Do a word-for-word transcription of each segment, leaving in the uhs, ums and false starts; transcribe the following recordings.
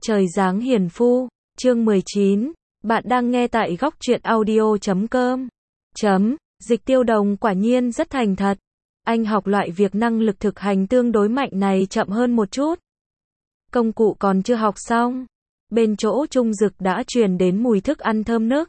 Trời giáng hiền phu, chương mười chín, bạn đang nghe tại góc truyện audio chấm com. Chấm, Dịch Tiêu Đồng quả nhiên rất thành thật. Anh học loại việc năng lực thực hành tương đối mạnh này chậm hơn một chút. Công cụ còn chưa học xong. Bên chỗ Trung Dực đã truyền đến mùi thức ăn thơm nức.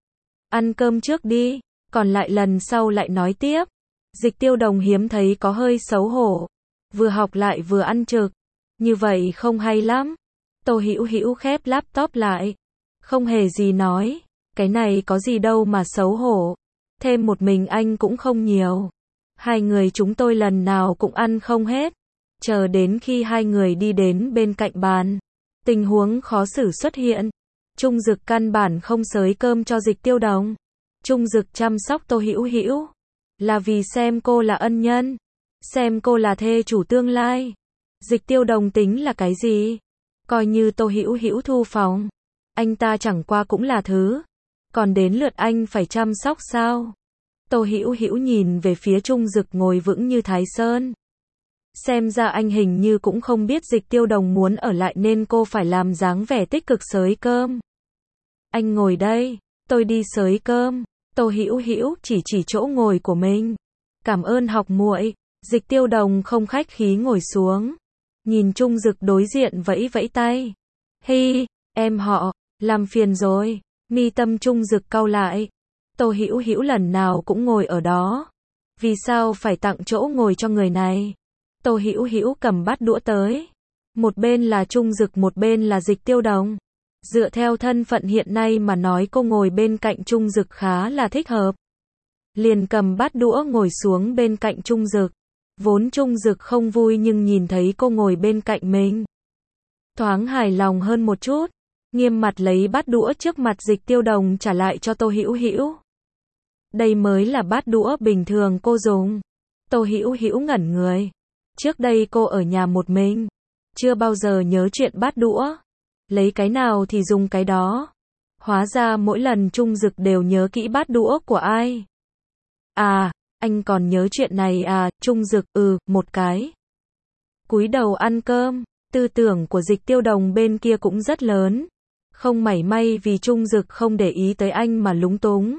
Ăn cơm trước đi, còn lại lần sau lại nói tiếp. Dịch Tiêu Đồng hiếm thấy có hơi xấu hổ. Vừa học lại vừa ăn trực. Như vậy không hay lắm. Tô Hữu Hữu khép laptop lại. Không hề gì nói. Cái này có gì đâu mà xấu hổ. Thêm một mình anh cũng không nhiều. Hai người chúng tôi lần nào cũng ăn không hết. Chờ đến khi hai người đi đến bên cạnh bàn. Tình huống khó xử xuất hiện. Trung Dực căn bản không xới cơm cho Dịch Tiêu Đồng. Trung Dực chăm sóc Tô Hữu Hữu. Là vì xem cô là ân nhân. Xem cô là thê chủ tương lai. Dịch Tiêu Đồng tính là cái gì? Coi như Tô Hữu Hữu thu phòng. Anh ta chẳng qua cũng là thứ. Còn đến lượt anh phải chăm sóc sao? Tô Hữu Hữu nhìn về phía Trung Dực ngồi vững như Thái Sơn. Xem ra anh hình như cũng không biết Dịch Tiêu Đồng muốn ở lại nên cô phải làm dáng vẻ tích cực xới cơm. Anh ngồi đây, tôi đi xới cơm. Tô Hữu Hữu chỉ chỉ chỗ ngồi của mình. Cảm ơn học muội. Dịch Tiêu Đồng không khách khí ngồi xuống. Nhìn Trung Dực đối diện vẫy vẫy tay. Hi, em họ, làm phiền rồi. Mi tâm Trung Dực cau lại. Tô Hữu Hữu lần nào cũng ngồi ở đó. Vì sao phải tặng chỗ ngồi cho người này? Tô Hữu Hữu cầm bát đũa tới. Một bên là Trung Dực, một bên là Dịch Tiêu Đồng. Dựa theo thân phận hiện nay mà nói cô ngồi bên cạnh Trung Dực khá là thích hợp. Liền cầm bát đũa ngồi xuống bên cạnh Trung Dực. Vốn Trung Dực không vui nhưng nhìn thấy cô ngồi bên cạnh mình. Thoáng hài lòng hơn một chút. Nghiêm mặt lấy bát đũa trước mặt Dịch Tiêu Đồng trả lại cho Tô Hữu Hữu. Đây mới là bát đũa bình thường cô dùng. Tô Hữu Hữu ngẩn người. Trước đây cô ở nhà một mình. Chưa bao giờ nhớ chuyện bát đũa. Lấy cái nào thì dùng cái đó. Hóa ra mỗi lần Trung Dực đều nhớ kỹ bát đũa của ai. À, anh còn nhớ chuyện này à? Trung Dực, ừ, một cái. Cúi đầu ăn cơm. Tư tưởng của Dịch Tiêu Đồng bên kia cũng rất lớn. Không mảy may vì Trung Dực không để ý tới anh mà lúng túng.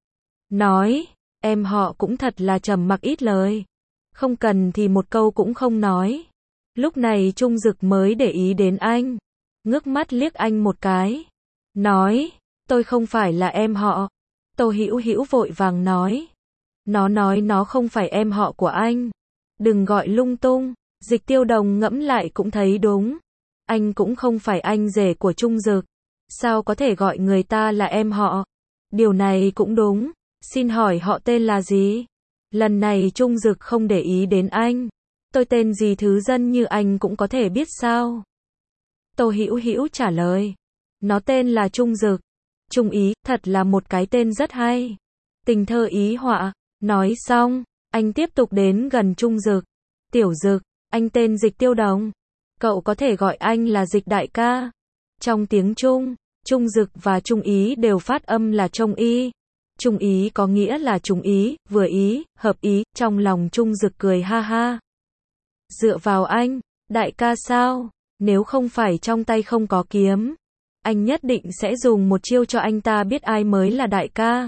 Nói, em họ cũng thật là trầm mặc ít lời. Không cần thì một câu cũng không nói. Lúc này Trung Dực mới để ý đến anh. Ngước mắt liếc anh một cái. Nói, tôi không phải là em họ. Tô Hữu Hữu vội vàng nói. Nó nói nó không phải em họ của anh. Đừng gọi lung tung. Dịch Tiêu Đồng ngẫm lại cũng thấy đúng. Anh cũng không phải anh rể của Trung Dực. Sao có thể gọi người ta là em họ? Điều này cũng đúng. Xin hỏi họ tên là gì? Lần này Trung Dực không để ý đến anh. Tôi tên gì thứ dân như anh cũng có thể biết sao? Tô Hữu Hữu trả lời. Nó tên là Trung Dực. Trung ý, thật là một cái tên rất hay. Tình thơ ý họa. Nói xong, anh tiếp tục đến gần Trung Dực. Tiểu Dực, anh tên Dịch Tiêu Đồng. Cậu có thể gọi anh là Dịch đại ca. Trong tiếng Trung, Trung Dực và Trung ý đều phát âm là trông y. Trung ý có nghĩa là trùng ý, vừa ý, hợp ý. Trong lòng Trung Dực cười ha ha. Dựa vào anh, đại ca sao? Nếu không phải trong tay không có kiếm, anh nhất định sẽ dùng một chiêu cho anh ta biết ai mới là đại ca.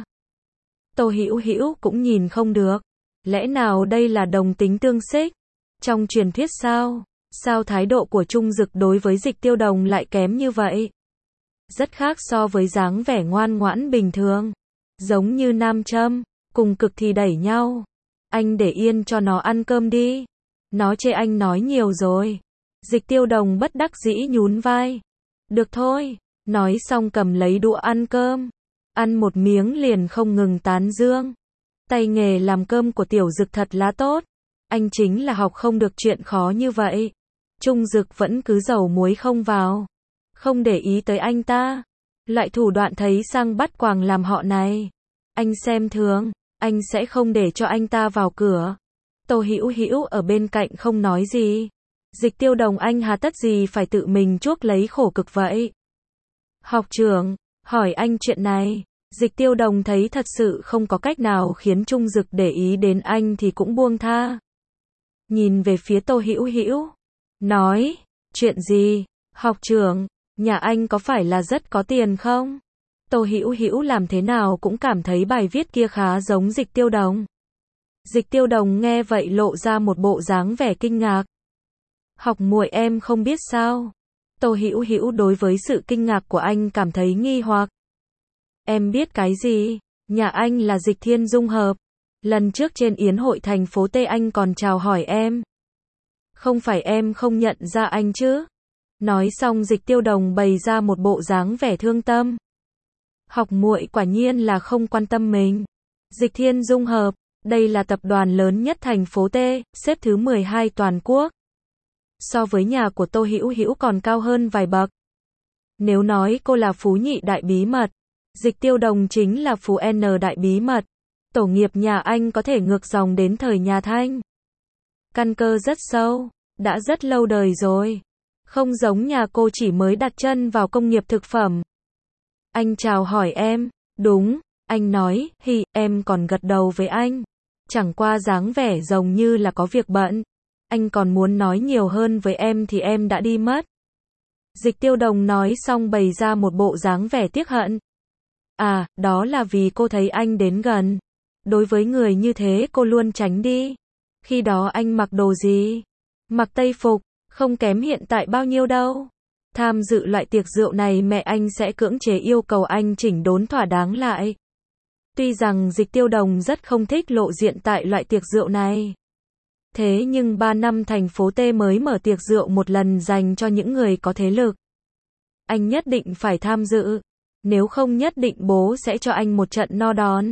Tô Hữu Hữu cũng nhìn không được. Lẽ nào đây là đồng tính tương xích? Trong truyền thuyết sao? Sao thái độ của Trung Dực đối với Dịch Tiêu Đồng lại kém như vậy? Rất khác so với dáng vẻ ngoan ngoãn bình thường. Giống như nam châm, cùng cực thì đẩy nhau. Anh để yên cho nó ăn cơm đi. Nó chê anh nói nhiều rồi. Dịch Tiêu Đồng bất đắc dĩ nhún vai. Được thôi. Nói xong cầm lấy đũa ăn cơm. Ăn một miếng liền không ngừng tán dương. Tay nghề làm cơm của Tiểu Dực thật là tốt. Anh chính là học không được chuyện khó như vậy. Trung Dực vẫn cứ dầu muối không vào. Không để ý tới anh ta. Loại thủ đoạn thấy sang bắt quàng làm họ này. Anh xem thường. Anh sẽ không để cho anh ta vào cửa. Tô Hữu Hữu ở bên cạnh không nói gì. Dịch Tiêu Đồng anh hà tất gì phải tự mình chuốc lấy khổ cực vậy? Học trưởng, hỏi anh chuyện này. Dịch Tiêu Đồng thấy thật sự không có cách nào khiến Trung Dực để ý đến anh thì cũng buông tha. Nhìn về phía Tô Hữu Hữu. Nói, chuyện gì? Học trưởng, Nhà anh có phải là rất có tiền không? Tô Hữu Hữu làm thế nào cũng cảm thấy bài viết kia khá giống Dịch Tiêu Đồng. Dịch Tiêu Đồng nghe vậy lộ ra một bộ dáng vẻ kinh ngạc. Học muội em không biết sao? Tô Hữu Hữu đối với sự kinh ngạc của anh cảm thấy nghi hoặc. Em biết cái gì? Nhà anh là Dịch Thiên Dung Hợp. Lần trước trên yến hội thành phố T anh còn chào hỏi em. Không phải em không nhận ra anh chứ? Nói xong Dịch Tiêu Đồng bày ra một bộ dáng vẻ thương tâm. Học muội quả nhiên là không quan tâm mình. Dịch Thiên Dung Hợp, đây là tập đoàn lớn nhất thành phố T, xếp thứ mười hai toàn quốc. So với nhà của Tô Hữu Hữu còn cao hơn vài bậc. Nếu nói cô là phú nhị đại bí mật, Dịch Tiêu Đồng chính là phú N đại bí mật. Tổ nghiệp nhà anh có thể ngược dòng đến thời nhà Thanh. Căn cơ rất sâu, đã rất lâu đời rồi. Không giống nhà cô chỉ mới đặt chân vào công nghiệp thực phẩm. Anh chào hỏi em, đúng, anh nói, hi, em còn gật đầu với anh. Chẳng qua dáng vẻ giống như là có việc bận. Anh còn muốn nói nhiều hơn với em thì em đã đi mất. Dịch Tiêu Đồng nói xong bày ra một bộ dáng vẻ tiếc hận. À, đó là vì cô thấy anh đến gần. Đối với người như thế cô luôn tránh đi. Khi đó anh mặc đồ gì? Mặc tây phục, không kém hiện tại bao nhiêu đâu. Tham dự loại tiệc rượu này mẹ anh sẽ cưỡng chế yêu cầu anh chỉnh đốn thỏa đáng lại. Tuy rằng Dịch Tiêu Đồng rất không thích lộ diện tại loại tiệc rượu này. Thế nhưng ba năm thành phố T mới mở tiệc rượu một lần dành cho những người có thế lực. Anh nhất định phải tham dự. Nếu không nhất định bố sẽ cho anh một trận no đòn.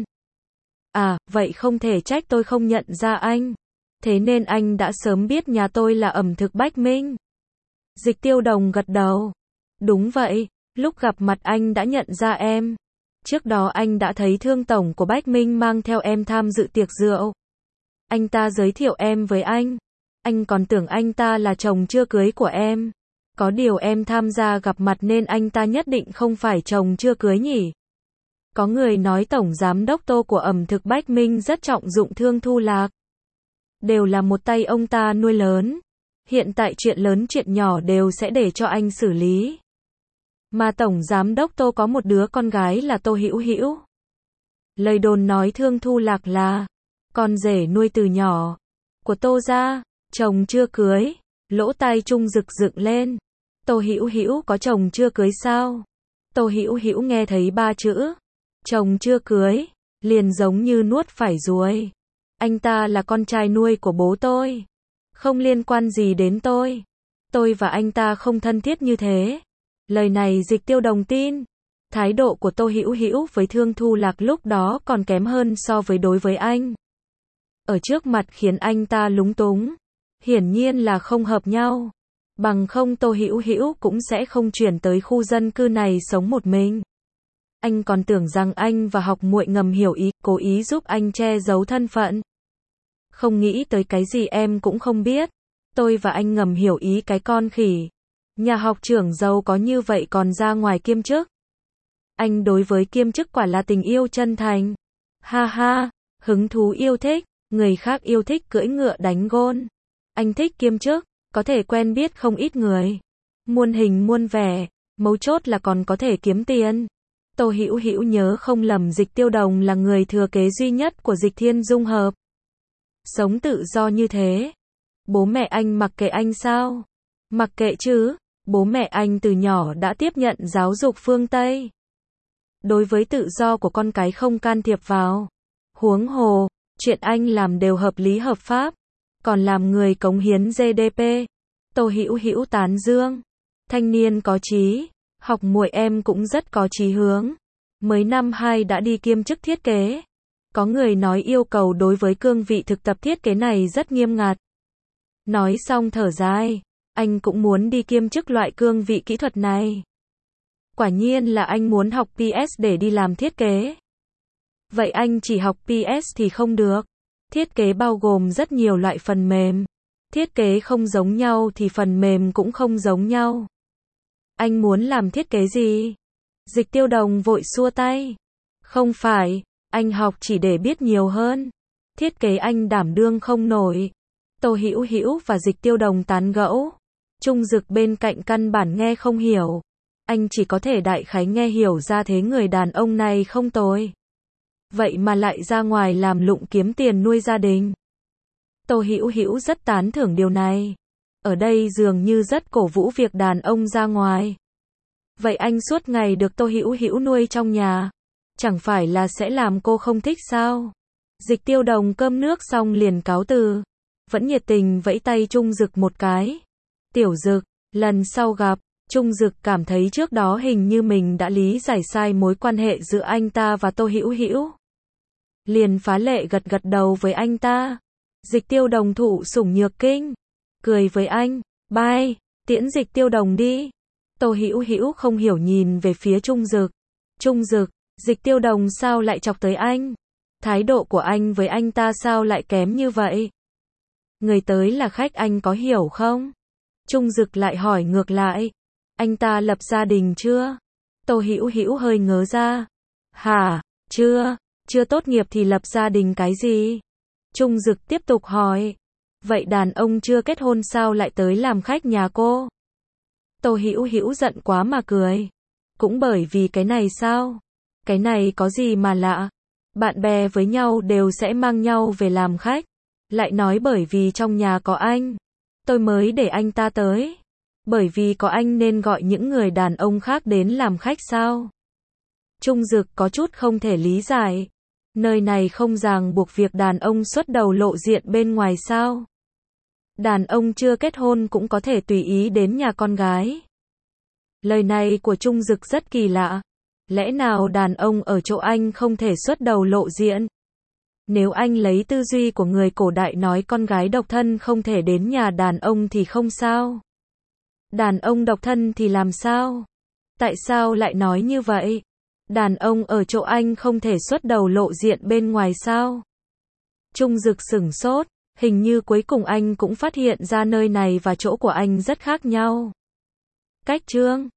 À, vậy không thể trách tôi không nhận ra anh. Thế nên anh đã sớm biết nhà tôi là ẩm thực Bách Minh. Dịch Tiêu Đồng gật đầu. Đúng vậy, lúc gặp mặt anh đã nhận ra em. Trước đó anh đã thấy thương tổng của Bách Minh mang theo em tham dự tiệc rượu. Anh ta giới thiệu em với anh. Anh còn tưởng anh ta là chồng chưa cưới của em. Có điều em tham gia gặp mặt nên anh ta nhất định không phải chồng chưa cưới nhỉ. Có người nói tổng giám đốc Tô của ẩm thực Bách Minh rất trọng dụng Thương Thu Lạc. Đều là một tay ông ta nuôi lớn. Hiện tại chuyện lớn chuyện nhỏ đều sẽ để cho anh xử lý. Mà tổng giám đốc Tô có một đứa con gái là Tô Hữu Hữu. Lời đồn nói Thương Thu Lạc là con rể nuôi từ nhỏ của Tô gia, chồng chưa cưới. Lỗ tai Trung rực dựng lên. Tô Hữu Hữu có chồng chưa cưới sao? Tô Hữu Hữu nghe thấy ba chữ chồng chưa cưới, liền giống như nuốt phải ruồi. Anh ta là con trai nuôi của bố tôi. Không liên quan gì đến tôi. Tôi và anh ta không thân thiết như thế. Lời này Dịch Tiêu Đồng tin. Thái độ của Tô Hữu Hữu với Thương Thu Lạc lúc đó còn kém hơn so với đối với anh. Ở trước mặt khiến anh ta lúng túng. Hiển nhiên là không hợp nhau. Bằng không Tô Hữu Hữu cũng sẽ không chuyển tới khu dân cư này sống một mình. Anh còn tưởng rằng anh và học muội ngầm hiểu ý, cố ý giúp anh che giấu thân phận. Không nghĩ tới cái gì em cũng không biết. Tôi và anh ngầm hiểu ý cái con khỉ. Nhà học trưởng giàu có như vậy còn ra ngoài kiêm chức. Anh đối với kiêm chức quả là tình yêu chân thành. Ha ha, hứng thú yêu thích, người khác yêu thích cưỡi ngựa đánh gôn. Anh thích kiêm chức, có thể quen biết không ít người. Muôn hình muôn vẻ, mấu chốt là còn có thể kiếm tiền. Tô Hữu Hữu nhớ không lầm Dịch Tiêu Đồng là người thừa kế duy nhất của Dịch Thiên Dung Hợp. Sống tự do như thế. Bố mẹ anh mặc kệ anh sao? Mặc kệ chứ, bố mẹ anh từ nhỏ đã tiếp nhận giáo dục phương Tây. Đối với tự do của con cái không can thiệp vào. Huống hồ, chuyện anh làm đều hợp lý hợp pháp. Còn làm người cống hiến G D P. Tô Hữu Hữu tán dương. Thanh niên có chí. Học muội em cũng rất có chí hướng. Mới năm hai đã đi kiêm chức thiết kế. Có người nói yêu cầu đối với cương vị thực tập thiết kế này rất nghiêm ngặt. Nói xong thở dài. Anh cũng muốn đi kiêm chức loại cương vị kỹ thuật này. Quả nhiên là anh muốn học P S để đi làm thiết kế. Vậy anh chỉ học P S thì không được. Thiết kế bao gồm rất nhiều loại phần mềm. Thiết kế không giống nhau thì phần mềm cũng không giống nhau. Anh muốn làm thiết kế gì? Dịch Tiêu Đồng vội xua tay. Không phải, anh học chỉ để biết nhiều hơn. Thiết kế anh đảm đương không nổi. Tô Hữu Hữu và Dịch Tiêu Đồng tán gẫu. Trung Dực bên cạnh căn bản nghe không hiểu. anh chỉ có thể đại khái nghe hiểu ra thế người đàn ông này không tồi. Vậy mà lại ra ngoài làm lụng kiếm tiền nuôi gia đình. Tô Hữu Hữu rất tán thưởng điều này. Ở đây dường như rất cổ vũ việc đàn ông ra ngoài. Vậy anh suốt ngày được Tô Hữu Hữu nuôi trong nhà, chẳng phải là sẽ làm cô không thích sao? Dịch Tiêu Đồng cơm nước xong liền cáo từ, vẫn nhiệt tình vẫy tay Trung Dực một cái. Tiểu Dực, lần sau gặp, Trung Dực cảm thấy trước đó hình như mình đã lý giải sai mối quan hệ giữa anh ta và Tô Hữu Hữu. Liền phá lệ gật gật đầu với anh ta. Dịch Tiêu Đồng thụ sủng nhược kinh, cười với anh, bye, tiễn Dịch Tiêu Đồng đi. Tô Hữu Hữu không hiểu nhìn về phía Trung Dực. Trung Dực, Dịch Tiêu Đồng sao lại chọc tới anh? Thái độ của anh với anh ta sao lại kém như vậy? Người tới là khách anh có hiểu không? Trung Dực lại hỏi ngược lại, anh ta lập gia đình chưa? Tô Hữu Hữu hơi ngớ ra. Hả, chưa, chưa tốt nghiệp thì lập gia đình cái gì? Trung Dực tiếp tục hỏi, vậy đàn ông chưa kết hôn sao lại tới làm khách nhà cô? Tô Hữu Hữu giận quá mà cười. Cũng bởi vì cái này sao? Cái này có gì mà lạ? Bạn bè với nhau đều sẽ mang nhau về làm khách. Lại nói bởi vì trong nhà có anh, tôi mới để anh ta tới. Bởi vì có anh nên gọi những người đàn ông khác đến làm khách sao? Trung Dực có chút không thể lý giải. Nơi này không ràng buộc việc đàn ông xuất đầu lộ diện bên ngoài sao? Đàn ông chưa kết hôn cũng có thể tùy ý đến nhà con gái. Lời này của Trung Dực rất kỳ lạ. Lẽ nào đàn ông ở chỗ anh không thể xuất đầu lộ diện? Nếu anh lấy tư duy của người cổ đại nói con gái độc thân không thể đến nhà đàn ông thì không sao. Đàn ông độc thân thì làm sao? Tại sao lại nói như vậy? Đàn ông ở chỗ anh không thể xuất đầu lộ diện bên ngoài sao? Trung Dực sửng sốt, hình như cuối cùng anh cũng phát hiện ra nơi này và chỗ của anh rất khác nhau. Cách chương